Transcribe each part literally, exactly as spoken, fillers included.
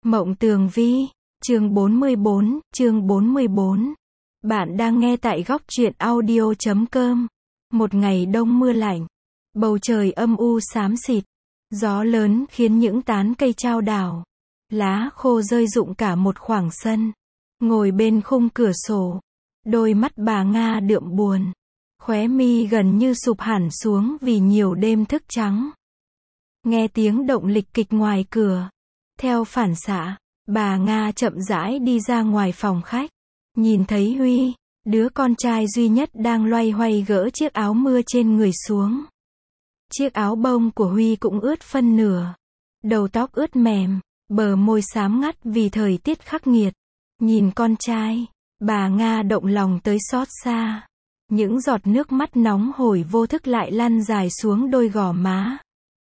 Mộng Tường Vi, chương bốn mươi bốn, chương bốn mươi bốn. Bạn đang nghe tại góc truyện audio chấm com. Một ngày đông mưa lạnh, bầu trời âm u xám xịt, gió lớn khiến những tán cây chao đảo, lá khô rơi rụng cả một khoảng sân. Ngồi bên khung cửa sổ, đôi mắt bà Nga đượm buồn, khóe mi gần như sụp hẳn xuống vì nhiều đêm thức trắng. Nghe tiếng động lịch kịch ngoài cửa, theo phản xạ, bà Nga chậm rãi đi ra ngoài phòng khách, nhìn thấy Huy, đứa con trai duy nhất đang loay hoay gỡ chiếc áo mưa trên người xuống. Chiếc áo bông của Huy cũng ướt phân nửa, đầu tóc ướt mềm, bờ môi xám ngắt vì thời tiết khắc nghiệt. Nhìn con trai, bà Nga động lòng tới xót xa. Những giọt nước mắt nóng hổi vô thức lại lăn dài xuống đôi gò má.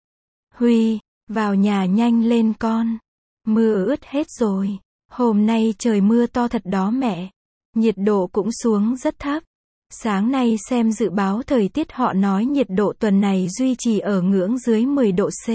Huy, vào nhà nhanh lên con. Mưa ướt hết rồi. Hôm nay trời mưa to thật đó mẹ. Nhiệt độ cũng xuống rất thấp. Sáng nay xem dự báo thời tiết họ nói nhiệt độ tuần này duy trì ở ngưỡng dưới mười độ C.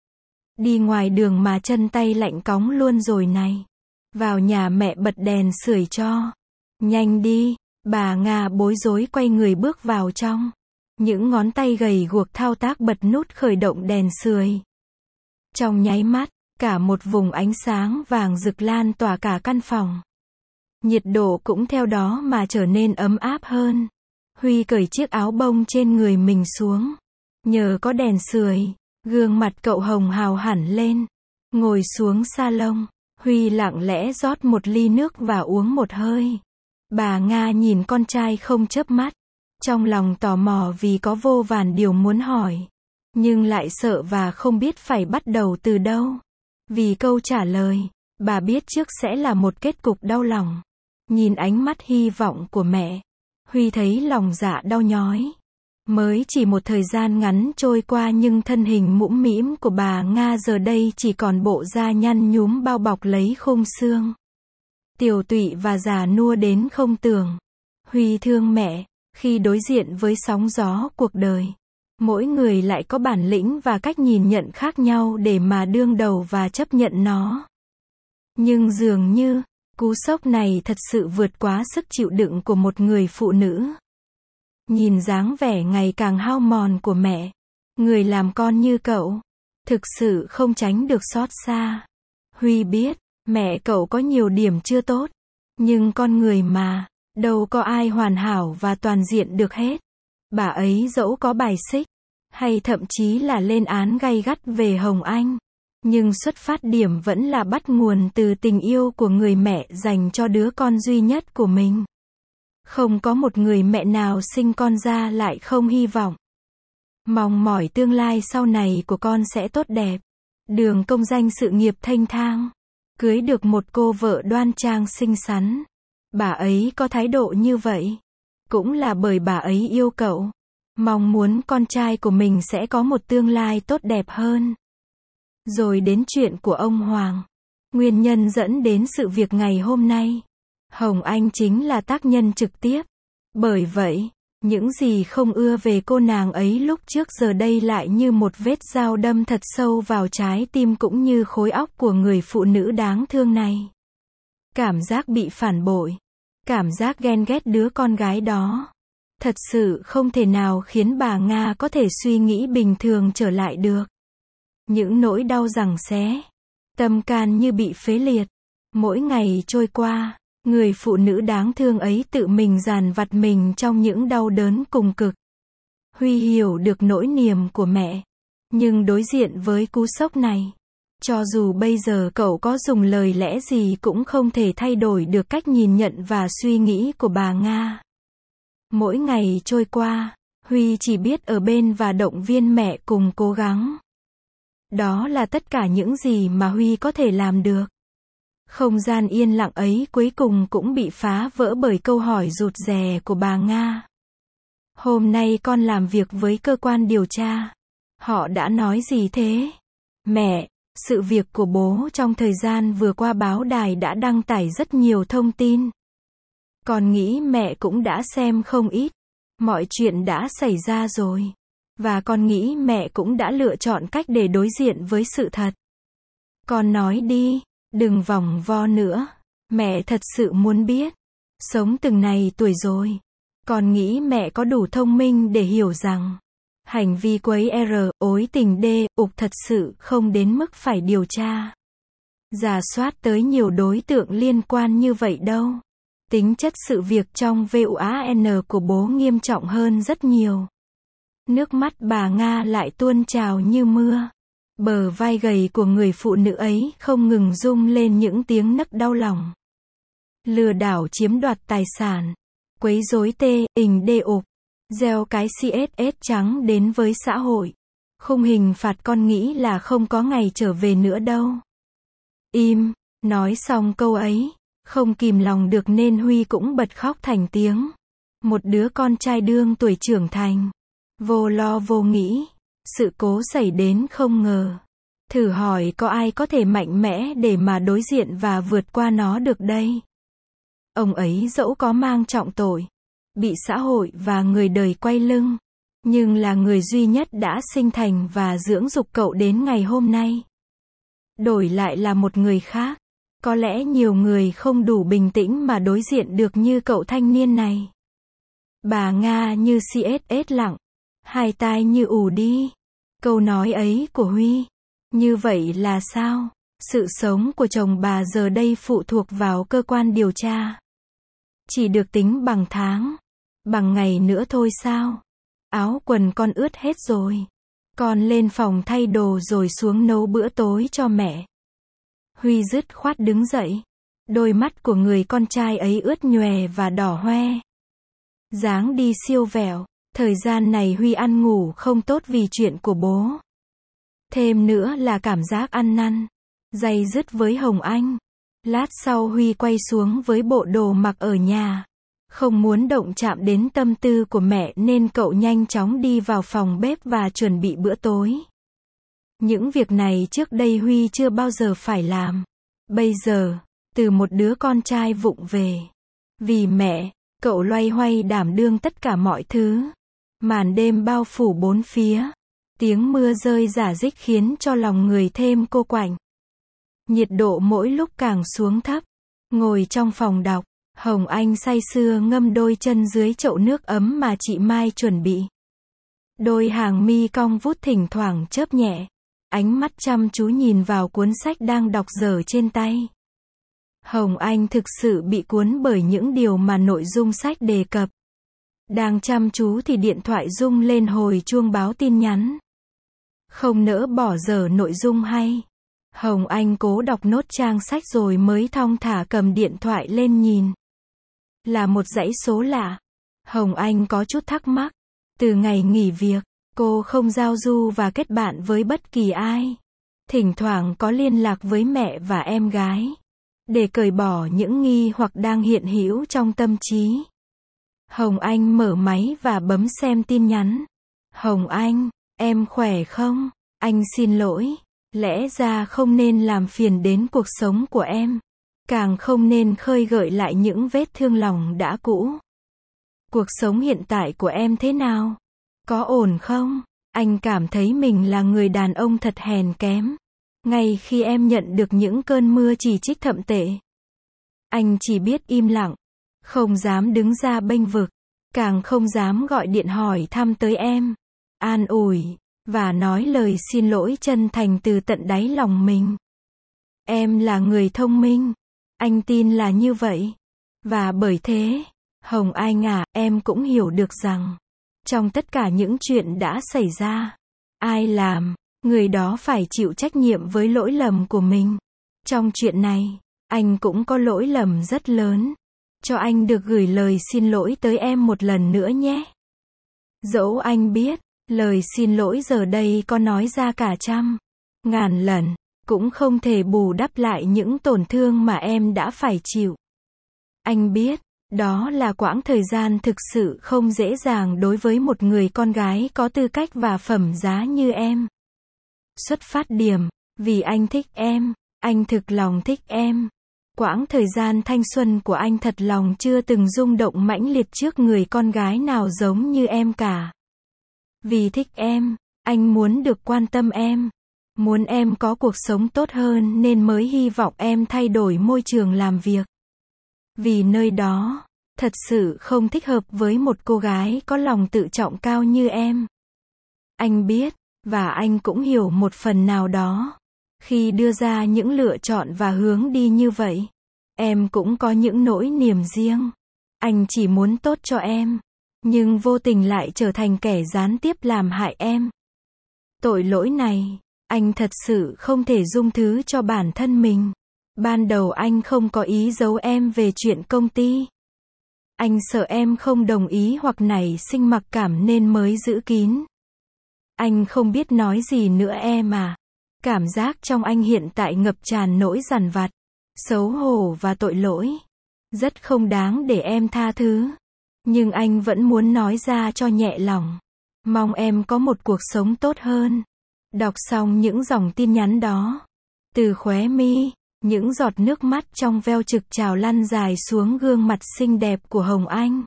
Đi ngoài đường mà chân tay lạnh cóng luôn rồi này. Vào nhà mẹ bật đèn sưởi cho. Nhanh đi. Bà Nga bối rối quay người bước vào trong. Những ngón tay gầy guộc thao tác bật nút khởi động đèn sưởi. Trong nháy mắt, cả một vùng ánh sáng vàng rực lan tỏa cả căn phòng. Nhiệt độ cũng theo đó mà trở nên ấm áp hơn. Huy cởi chiếc áo bông trên người mình xuống. Nhờ có đèn sưởi, gương mặt cậu hồng hào hẳn lên. Ngồi xuống salon, Huy lặng lẽ rót một ly nước và uống một hơi. Bà Nga nhìn con trai không chớp mắt. Trong lòng tò mò vì có vô vàn điều muốn hỏi. Nhưng lại sợ và không biết phải bắt đầu từ đâu. Vì câu trả lời, bà biết trước sẽ là một kết cục đau lòng. Nhìn ánh mắt hy vọng của mẹ, Huy thấy lòng dạ đau nhói. Mới chỉ một thời gian ngắn trôi qua nhưng thân hình mũm mĩm của bà Nga giờ đây chỉ còn bộ da nhăn nhúm bao bọc lấy khung xương. Tiều tụy và già nua đến không tưởng. Huy thương mẹ, khi đối diện với sóng gió cuộc đời. Mỗi người lại có bản lĩnh và cách nhìn nhận khác nhau để mà đương đầu và chấp nhận nó. Nhưng dường như, cú sốc này thật sự vượt quá sức chịu đựng của một người phụ nữ. Nhìn dáng vẻ ngày càng hao mòn của mẹ, người làm con như cậu, thực sự không tránh được xót xa. Huy biết, mẹ cậu có nhiều điểm chưa tốt, nhưng con người mà, đâu có ai hoàn hảo và toàn diện được hết. Bà ấy dẫu có bài xích, hay thậm chí là lên án gay gắt về Hồng Anh, nhưng xuất phát điểm vẫn là bắt nguồn từ tình yêu của người mẹ dành cho đứa con duy nhất của mình. Không có một người mẹ nào sinh con ra lại không hy vọng, mong mỏi tương lai sau này của con sẽ tốt đẹp, đường công danh sự nghiệp thanh thang, cưới được một cô vợ đoan trang xinh xắn. Bà ấy có thái độ như vậy, cũng là bởi bà ấy yêu cậu, mong muốn con trai của mình sẽ có một tương lai tốt đẹp hơn. Rồi đến chuyện của ông Hoàng, nguyên nhân dẫn đến sự việc ngày hôm nay. Hồng Anh chính là tác nhân trực tiếp. Bởi vậy, những gì không ưa về cô nàng ấy lúc trước giờ đây lại như một vết dao đâm thật sâu vào trái tim cũng như khối óc của người phụ nữ đáng thương này. Cảm giác bị phản bội, cảm giác ghen ghét đứa con gái đó, thật sự không thể nào khiến bà Nga có thể suy nghĩ bình thường trở lại được. Những nỗi đau giằng xé, tâm can như bị phế liệt. Mỗi ngày trôi qua, người phụ nữ đáng thương ấy tự mình dằn vặt mình trong những đau đớn cùng cực. Huy hiểu được nỗi niềm của mẹ, nhưng đối diện với cú sốc này, cho dù bây giờ cậu có dùng lời lẽ gì cũng không thể thay đổi được cách nhìn nhận và suy nghĩ của bà Nga. Mỗi ngày trôi qua, Huy chỉ biết ở bên và động viên mẹ cùng cố gắng. Đó là tất cả những gì mà Huy có thể làm được. Không gian yên lặng ấy cuối cùng cũng bị phá vỡ bởi câu hỏi rụt rè của bà Nga. Hôm nay con làm việc với cơ quan điều tra. Họ đã nói gì thế? Mẹ, sự việc của bố trong thời gian vừa qua báo đài đã đăng tải rất nhiều thông tin. Con nghĩ mẹ cũng đã xem không ít. Mọi chuyện đã xảy ra rồi. Và con nghĩ mẹ cũng đã lựa chọn cách để đối diện với sự thật. Con nói đi. Đừng vòng vo nữa. Mẹ thật sự muốn biết. Sống từng này tuổi rồi. Con nghĩ mẹ có đủ thông minh để hiểu rằng hành vi quấy R, ối tình D, ục thật sự không đến mức phải điều tra, rà soát tới nhiều đối tượng liên quan như vậy đâu. Tính chất sự việc trong vụ án của bố nghiêm trọng hơn rất nhiều. Nước mắt bà Nga lại tuôn trào như mưa. Bờ vai gầy của người phụ nữ ấy không ngừng rung lên những tiếng nấc đau lòng. Lừa đảo chiếm đoạt tài sản, quấy rối T, ình D ục, gieo cái xê ét ét trắng đến với xã hội. Khung hình phạt con nghĩ là không có ngày trở về nữa đâu. Im, nói xong câu ấy, không kìm lòng được nên Huy cũng bật khóc thành tiếng. Một đứa con trai đương tuổi trưởng thành, vô lo vô nghĩ, sự cố xảy đến không ngờ. Thử hỏi có ai có thể mạnh mẽ để mà đối diện và vượt qua nó được đây? Ông ấy dẫu có mang trọng tội, bị xã hội và người đời quay lưng, nhưng là người duy nhất đã sinh thành và dưỡng dục cậu đến ngày hôm nay. Đổi lại là một người khác, có lẽ nhiều người không đủ bình tĩnh mà đối diện được như cậu thanh niên này. Bà Nga như xê ét ét lặng, hai tai như ù đi. Câu nói ấy của Huy, như vậy là sao? Sự sống của chồng bà giờ đây phụ thuộc vào cơ quan điều tra. Chỉ được tính bằng tháng, bằng ngày nữa thôi sao? Áo quần con ướt hết rồi. Con lên phòng thay đồ rồi xuống nấu bữa tối cho mẹ. Huy dứt khoát đứng dậy. Đôi mắt của người con trai ấy ướt nhòe và đỏ hoe. Dáng đi siêu vẹo. Thời gian này Huy ăn ngủ không tốt vì chuyện của bố. Thêm nữa là cảm giác ăn năn, day dứt với Hồng Anh. Lát sau Huy quay xuống với bộ đồ mặc ở nhà. Không muốn động chạm đến tâm tư của mẹ nên cậu nhanh chóng đi vào phòng bếp và chuẩn bị bữa tối. Những việc này trước đây Huy chưa bao giờ phải làm. Bây giờ, từ một đứa con trai vụng về, vì mẹ, cậu loay hoay đảm đương tất cả mọi thứ. Màn đêm bao phủ bốn phía. Tiếng mưa rơi rả rích khiến cho lòng người thêm cô quạnh. Nhiệt độ mỗi lúc càng xuống thấp. Ngồi trong phòng đọc, Hồng Anh say sưa ngâm đôi chân dưới chậu nước ấm mà chị Mai chuẩn bị. Đôi hàng mi cong vút thỉnh thoảng chớp nhẹ. Ánh mắt chăm chú nhìn vào cuốn sách đang đọc dở trên tay. Hồng Anh thực sự bị cuốn bởi những điều mà nội dung sách đề cập. Đang chăm chú thì điện thoại rung lên hồi chuông báo tin nhắn. Không nỡ bỏ dở nội dung hay. Hồng Anh cố đọc nốt trang sách rồi mới thong thả cầm điện thoại lên nhìn. Là một dãy số lạ. Hồng Anh có chút thắc mắc. Từ ngày nghỉ việc, cô không giao du và kết bạn với bất kỳ ai. Thỉnh thoảng có liên lạc với mẹ và em gái. Để cởi bỏ những nghi hoặc đang hiện hữu trong tâm trí. Hồng Anh mở máy và bấm xem tin nhắn. Hồng Anh, em khỏe không? Anh xin lỗi. Lẽ ra không nên làm phiền đến cuộc sống của em. Càng không nên khơi gợi lại những vết thương lòng đã cũ. Cuộc sống hiện tại của em thế nào? Có ổn không? Anh cảm thấy mình là người đàn ông thật hèn kém. Ngay khi em nhận được những cơn mưa chỉ trích thậm tệ. Anh chỉ biết im lặng. Không dám đứng ra bênh vực. Càng không dám gọi điện hỏi thăm tới em. An ủi. Và nói lời xin lỗi chân thành từ tận đáy lòng mình. Em là người thông minh. Anh tin là như vậy. Và bởi thế, Hồng Anh à, em cũng hiểu được rằng, trong tất cả những chuyện đã xảy ra, ai làm, người đó phải chịu trách nhiệm với lỗi lầm của mình. Trong chuyện này, anh cũng có lỗi lầm rất lớn. Cho anh được gửi lời xin lỗi tới em một lần nữa nhé. Dẫu anh biết, lời xin lỗi giờ đây có nói ra cả trăm, ngàn lần, cũng không thể bù đắp lại những tổn thương mà em đã phải chịu. Anh biết, đó là quãng thời gian thực sự không dễ dàng đối với một người con gái có tư cách và phẩm giá như em. Xuất phát điểm, vì anh thích em, anh thực lòng thích em. Quãng thời gian thanh xuân của anh thật lòng chưa từng rung động mãnh liệt trước người con gái nào giống như em cả. Vì thích em, anh muốn được quan tâm em. Muốn em có cuộc sống tốt hơn nên mới hy vọng em thay đổi môi trường làm việc. Vì nơi đó, thật sự không thích hợp với một cô gái có lòng tự trọng cao như em. Anh biết, và anh cũng hiểu một phần nào đó. Khi đưa ra những lựa chọn và hướng đi như vậy, em cũng có những nỗi niềm riêng. Anh chỉ muốn tốt cho em, nhưng vô tình lại trở thành kẻ gián tiếp làm hại em. Tội lỗi này, anh thật sự không thể dung thứ cho bản thân mình. Ban đầu anh không có ý giấu em về chuyện công ty. Anh sợ em không đồng ý hoặc nảy sinh mặc cảm nên mới giữ kín. Anh không biết nói gì nữa em à. Cảm giác trong anh hiện tại ngập tràn nỗi dằn vặt, xấu hổ và tội lỗi. Rất không đáng để em tha thứ. Nhưng anh vẫn muốn nói ra cho nhẹ lòng. Mong em có một cuộc sống tốt hơn. Đọc xong những dòng tin nhắn đó, từ khóe mi, những giọt nước mắt trong veo trực trào lăn dài xuống gương mặt xinh đẹp của Hồng Anh.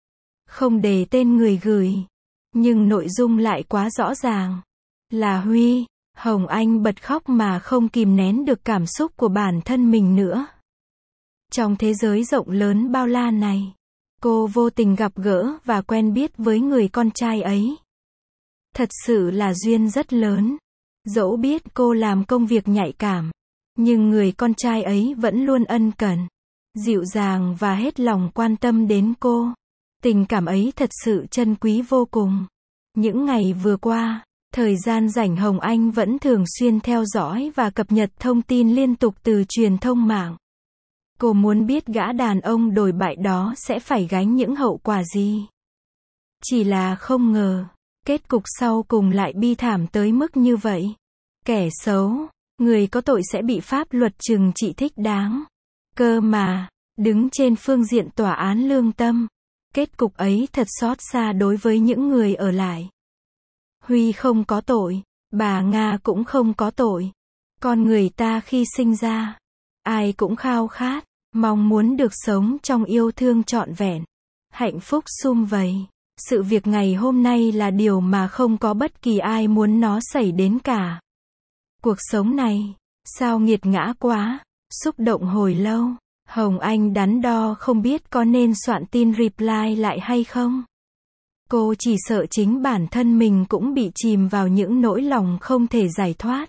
Không đề tên người gửi, nhưng nội dung lại quá rõ ràng. Là Huy. Hồng Anh bật khóc mà không kìm nén được cảm xúc của bản thân mình nữa. Trong thế giới rộng lớn bao la này, cô vô tình gặp gỡ và quen biết với người con trai ấy. Thật sự là duyên rất lớn. Dẫu biết cô làm công việc nhạy cảm, nhưng người con trai ấy vẫn luôn ân cần, dịu dàng và hết lòng quan tâm đến cô. Tình cảm ấy thật sự trân quý vô cùng. Những ngày vừa qua, thời gian rảnh Hồng Anh vẫn thường xuyên theo dõi và cập nhật thông tin liên tục từ truyền thông mạng. Cô muốn biết gã đàn ông đồi bại đó sẽ phải gánh những hậu quả gì. Chỉ là không ngờ, kết cục sau cùng lại bi thảm tới mức như vậy. Kẻ xấu, người có tội sẽ bị pháp luật trừng trị thích đáng. Cơ mà, đứng trên phương diện tòa án lương tâm, kết cục ấy thật xót xa đối với những người ở lại. Huy không có tội, bà Nga cũng không có tội. Con người ta khi sinh ra, ai cũng khao khát, mong muốn được sống trong yêu thương trọn vẹn, hạnh phúc sum vầy. Sự việc ngày hôm nay là điều mà không có bất kỳ ai muốn nó xảy đến cả. Cuộc sống này, sao nghiệt ngã quá, xúc động hồi lâu. Hồng Anh đắn đo không biết có nên soạn tin reply lại hay không. Cô chỉ sợ chính bản thân mình cũng bị chìm vào những nỗi lòng không thể giải thoát.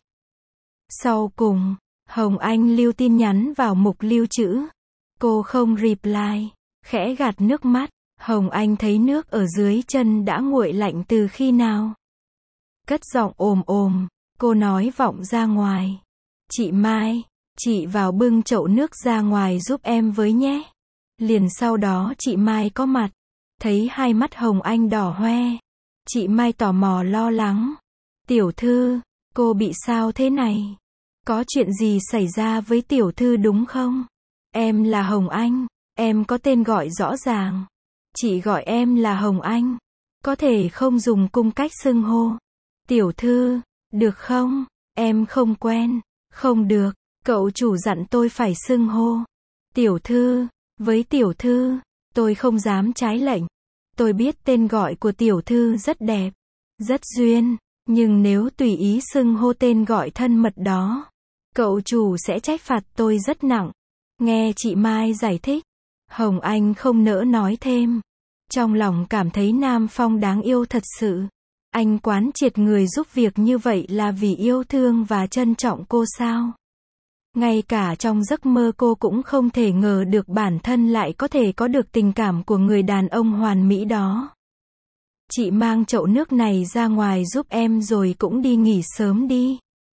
Sau cùng, Hồng Anh lưu tin nhắn vào mục lưu trữ. Cô không reply, khẽ gạt nước mắt. Hồng Anh thấy nước ở dưới chân đã nguội lạnh từ khi nào. Cất giọng ồm ồm, cô nói vọng ra ngoài. Chị Mai, chị vào bưng chậu nước ra ngoài giúp em với nhé. Liền sau đó chị Mai có mặt. Thấy hai mắt Hồng Anh đỏ hoe. Chị Mai tò mò lo lắng. Tiểu thư, cô bị sao thế này? Có chuyện gì xảy ra với tiểu thư đúng không? Em là Hồng Anh, em có tên gọi rõ ràng. Chị gọi em là Hồng Anh. Có thể không dùng cung cách xưng hô. Tiểu thư, được không? Em không quen. Không được, cậu chủ dặn tôi phải xưng hô. Tiểu thư, với tiểu thư, tôi không dám trái lệnh. Tôi biết tên gọi của tiểu thư rất đẹp, rất duyên, nhưng nếu tùy ý xưng hô tên gọi thân mật đó, cậu chủ sẽ trách phạt tôi rất nặng. Nghe chị Mai giải thích, Hồng Anh không nỡ nói thêm. Trong lòng cảm thấy Nam Phong đáng yêu thật sự. Anh quán triệt người giúp việc như vậy là vì yêu thương và trân trọng cô sao? Ngay cả trong giấc mơ cô cũng không thể ngờ được bản thân lại có thể có được tình cảm của người đàn ông hoàn mỹ đó. Chị mang chậu nước này ra ngoài giúp em rồi cũng đi nghỉ sớm đi.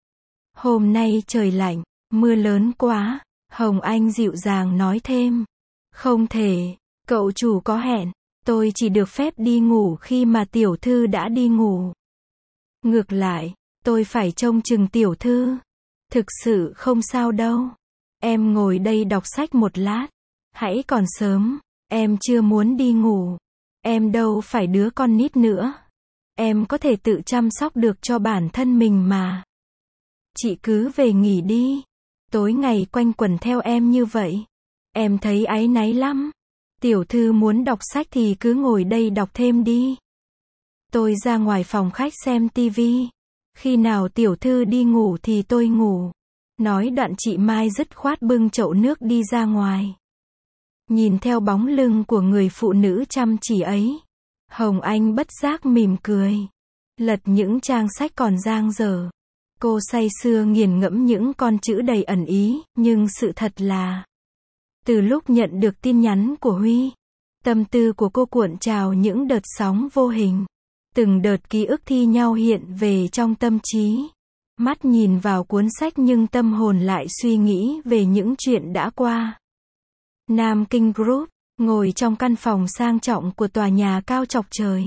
Hôm nay trời lạnh, mưa lớn quá. Hồng Anh dịu dàng nói thêm. Không thể, cậu chủ có hẹn. Tôi chỉ được phép đi ngủ khi mà tiểu thư đã đi ngủ. Ngược lại, tôi phải trông chừng tiểu thư. Thực sự không sao đâu. Em ngồi đây đọc sách một lát. Hãy còn sớm, em chưa muốn đi ngủ. Em đâu phải đứa con nít nữa. Em có thể tự chăm sóc được cho bản thân mình mà. Chị cứ về nghỉ đi. Tối ngày quanh quẩn theo em như vậy, em thấy áy náy lắm. Tiểu thư muốn đọc sách thì cứ ngồi đây đọc thêm đi. Tôi ra ngoài phòng khách xem tivi. Khi nào tiểu thư đi ngủ thì tôi ngủ. Nói đoạn chị Mai dứt khoát bưng chậu nước đi ra ngoài. Nhìn theo bóng lưng của người phụ nữ chăm chỉ ấy, Hồng Anh bất giác mỉm cười. Lật những trang sách còn dang dở. Cô say sưa nghiền ngẫm những con chữ đầy ẩn ý, nhưng sự thật là, từ lúc nhận được tin nhắn của Huy, tâm tư của cô cuộn trào những đợt sóng vô hình. Từng đợt ký ức thi nhau hiện về trong tâm trí. Mắt nhìn vào cuốn sách nhưng tâm hồn lại suy nghĩ về những chuyện đã qua. Nam Kinh Group, ngồi trong căn phòng sang trọng của tòa nhà cao chọc trời.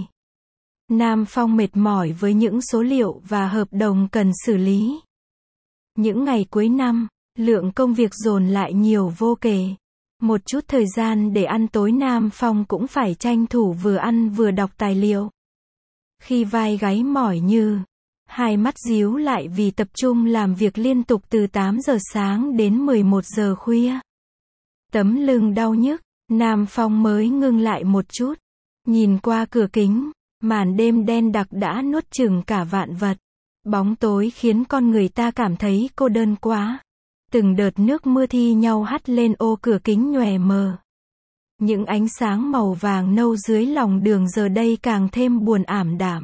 Nam Phong mệt mỏi với những số liệu và hợp đồng cần xử lý. Những ngày cuối năm, lượng công việc dồn lại nhiều vô kể. Một chút thời gian để ăn tối Nam Phong cũng phải tranh thủ vừa ăn vừa đọc tài liệu. Khi vai gáy mỏi như, hai mắt díu lại vì tập trung làm việc liên tục từ tám giờ sáng đến mười một giờ khuya. Tấm lưng đau nhức, Nam Phong mới ngưng lại một chút. Nhìn qua cửa kính, màn đêm đen đặc đã nuốt chửng cả vạn vật. Bóng tối khiến con người ta cảm thấy cô đơn quá. Từng đợt nước mưa thi nhau hắt lên ô cửa kính nhòe mờ. Những ánh sáng màu vàng nâu dưới lòng đường giờ đây càng thêm buồn ảm đạm.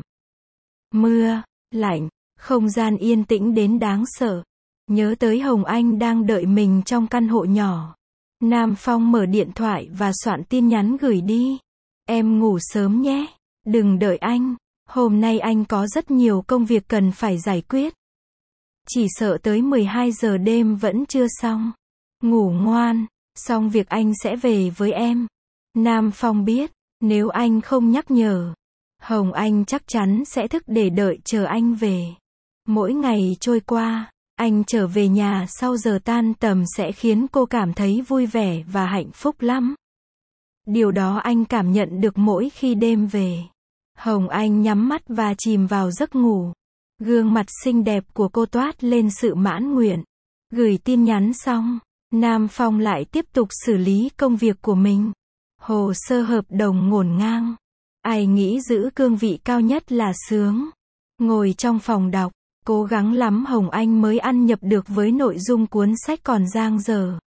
Mưa, lạnh, không gian yên tĩnh đến đáng sợ. Nhớ tới Hồng Anh đang đợi mình trong căn hộ nhỏ. Nam Phong mở điện thoại và soạn tin nhắn gửi đi. Em ngủ sớm nhé. Đừng đợi anh. Hôm nay anh có rất nhiều công việc cần phải giải quyết. Chỉ sợ tới mười hai giờ đêm vẫn chưa xong. Ngủ ngoan. Xong việc anh sẽ về với em. Nam Phong biết, nếu anh không nhắc nhở, Hồng Anh chắc chắn sẽ thức để đợi chờ anh về. Mỗi ngày trôi qua, anh trở về nhà sau giờ tan tầm sẽ khiến cô cảm thấy vui vẻ và hạnh phúc lắm. Điều đó anh cảm nhận được mỗi khi đêm về. Hồng Anh nhắm mắt và chìm vào giấc ngủ. Gương mặt xinh đẹp của cô toát lên sự mãn nguyện. Gửi tin nhắn xong, Nam Phong lại tiếp tục xử lý công việc của mình. Hồ sơ hợp đồng ngổn ngang. Ai nghĩ giữ cương vị cao nhất là sướng. Ngồi trong phòng đọc, cố gắng lắm Hồng Anh mới ăn nhập được với nội dung cuốn sách còn dang dở.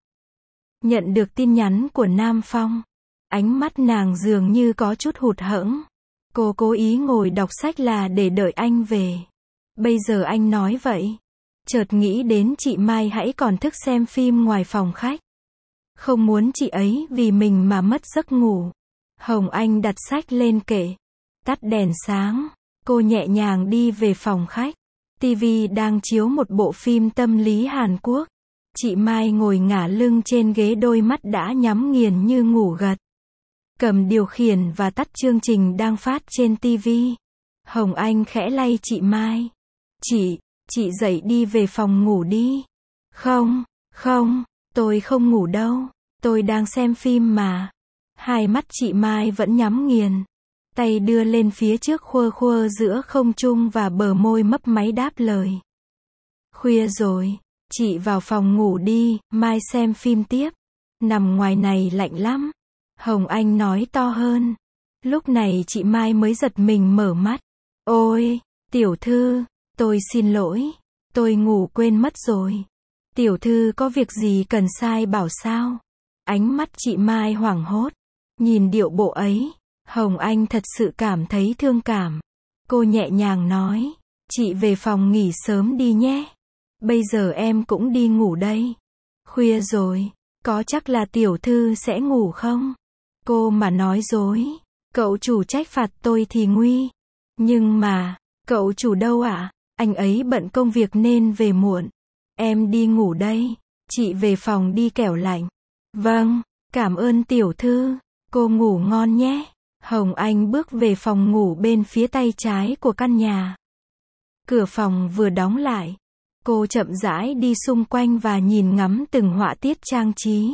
Nhận được tin nhắn của Nam Phong, ánh mắt nàng dường như có chút hụt hẫng. Cô cố ý ngồi đọc sách là để đợi anh về. Bây giờ anh nói vậy, chợt nghĩ đến chị Mai hãy còn thức xem phim ngoài phòng khách. Không muốn chị ấy vì mình mà mất giấc ngủ. Hồng Anh đặt sách lên kệ, tắt đèn sáng, cô nhẹ nhàng đi về phòng khách. ti vi đang chiếu một bộ phim tâm lý Hàn Quốc. Chị Mai ngồi ngả lưng trên ghế, đôi mắt đã nhắm nghiền như ngủ gật. Cầm điều khiển và tắt chương trình đang phát trên ti vi. Hồng Anh khẽ lay chị Mai. Chị, chị dậy đi về phòng ngủ đi. Không, không, tôi không ngủ đâu. Tôi đang xem phim mà. Hai mắt chị Mai vẫn nhắm nghiền. Tay đưa lên phía trước khua khua giữa không trung và bờ môi mấp máy đáp lời. Khuya rồi, chị vào phòng ngủ đi, mai xem phim tiếp. Nằm ngoài này lạnh lắm. Hồng Anh nói to hơn. Lúc này chị Mai mới giật mình mở mắt. Ôi, tiểu thư, tôi xin lỗi. Tôi ngủ quên mất rồi. Tiểu thư có việc gì cần sai bảo sao? Ánh mắt chị Mai hoảng hốt. Nhìn điệu bộ ấy, Hồng Anh thật sự cảm thấy thương cảm. Cô nhẹ nhàng nói. Chị về phòng nghỉ sớm đi nhé. Bây giờ em cũng đi ngủ đây. Khuya rồi, có chắc là tiểu thư sẽ ngủ không? Cô mà nói dối, cậu chủ trách phạt tôi thì nguy. Nhưng mà, cậu chủ đâu ạ? À? Anh ấy bận công việc nên về muộn. Em đi ngủ đây. Chị về phòng đi kẻo lạnh. Vâng, cảm ơn tiểu thư. Cô ngủ ngon nhé. Hồng Anh bước về phòng ngủ bên phía tay trái của căn nhà. Cửa phòng vừa đóng lại. Cô chậm rãi đi xung quanh và nhìn ngắm từng họa tiết trang trí.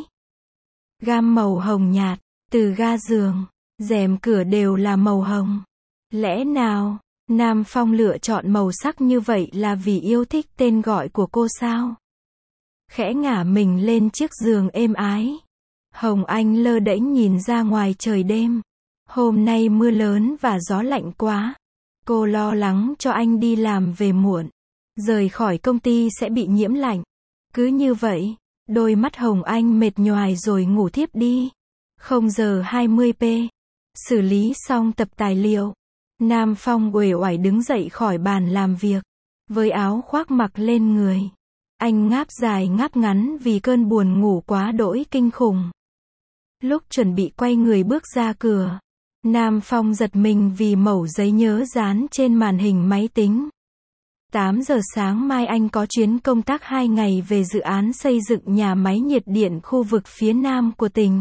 Gam màu hồng nhạt, từ ga giường, rèm cửa đều là màu hồng. Lẽ nào, Nam Phong lựa chọn màu sắc như vậy là vì yêu thích tên gọi của cô sao? Khẽ ngả mình lên chiếc giường êm ái. Hồng Anh lơ đễnh nhìn ra ngoài trời đêm. Hôm nay mưa lớn và gió lạnh quá. Cô lo lắng cho anh đi làm về muộn, rời khỏi công ty sẽ bị nhiễm lạnh. Cứ như vậy, đôi mắt Hồng Anh mệt nhoài rồi ngủ thiếp đi. không giờ hai mươi p. Xử lý xong tập tài liệu. Nam Phong uể oải đứng dậy khỏi bàn làm việc. Với áo khoác mặc lên người. Anh ngáp dài ngáp ngắn vì cơn buồn ngủ quá đỗi kinh khủng. Lúc chuẩn bị quay người bước ra cửa, Nam Phong giật mình vì mẩu giấy nhớ dán trên màn hình máy tính. tám giờ sáng mai anh có chuyến công tác hai ngày về dự án xây dựng nhà máy nhiệt điện khu vực phía Nam của tỉnh.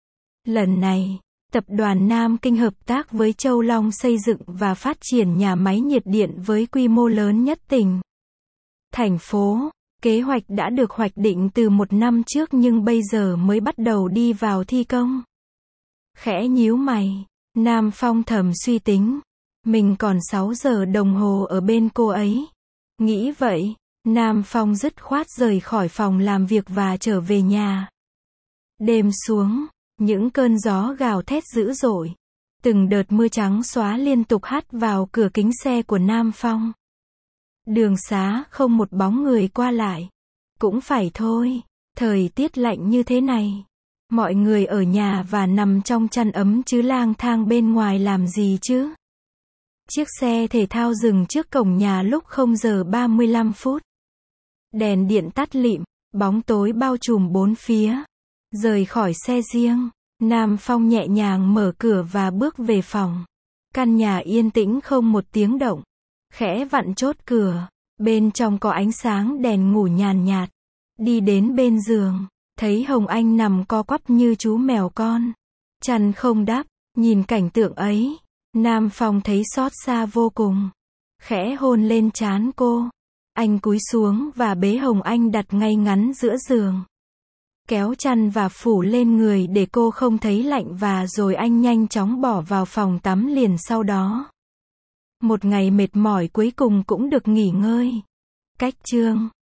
Lần này, tập đoàn Nam Kinh hợp tác với Châu Long xây dựng và phát triển nhà máy nhiệt điện với quy mô lớn nhất tỉnh, thành phố. Kế hoạch đã được hoạch định từ một năm trước nhưng bây giờ mới bắt đầu đi vào thi công. Khẽ nhíu mày, Nam Phong thầm suy tính. Mình còn sáu giờ đồng hồ ở bên cô ấy. Nghĩ vậy, Nam Phong dứt khoát rời khỏi phòng làm việc và trở về nhà. Đêm xuống, những cơn gió gào thét dữ dội. Từng đợt mưa trắng xóa liên tục hắt vào cửa kính xe của Nam Phong. Đường xá không một bóng người qua lại. Cũng phải thôi, thời tiết lạnh như thế này. Mọi người ở nhà và nằm trong chăn ấm chứ lang thang bên ngoài làm gì chứ? Chiếc xe thể thao dừng trước cổng nhà lúc không giờ ba mươi lăm phút. Đèn điện tắt lịm, bóng tối bao trùm bốn phía. Rời khỏi xe riêng, Nam Phong nhẹ nhàng mở cửa và bước về phòng. Căn nhà yên tĩnh không một tiếng động. Khẽ vặn chốt cửa, bên trong có ánh sáng đèn ngủ nhàn nhạt. Đi đến bên giường, thấy Hồng Anh nằm co quắp như chú mèo con. Chăn không đắp, nhìn cảnh tượng ấy, Nam Phong thấy xót xa vô cùng. Khẽ hôn lên trán cô. Anh cúi xuống và bế Hồng Anh đặt ngay ngắn giữa giường. Kéo chăn và phủ lên người để cô không thấy lạnh và rồi anh nhanh chóng bỏ vào phòng tắm liền sau đó. Một ngày mệt mỏi cuối cùng cũng được nghỉ ngơi. Cách chương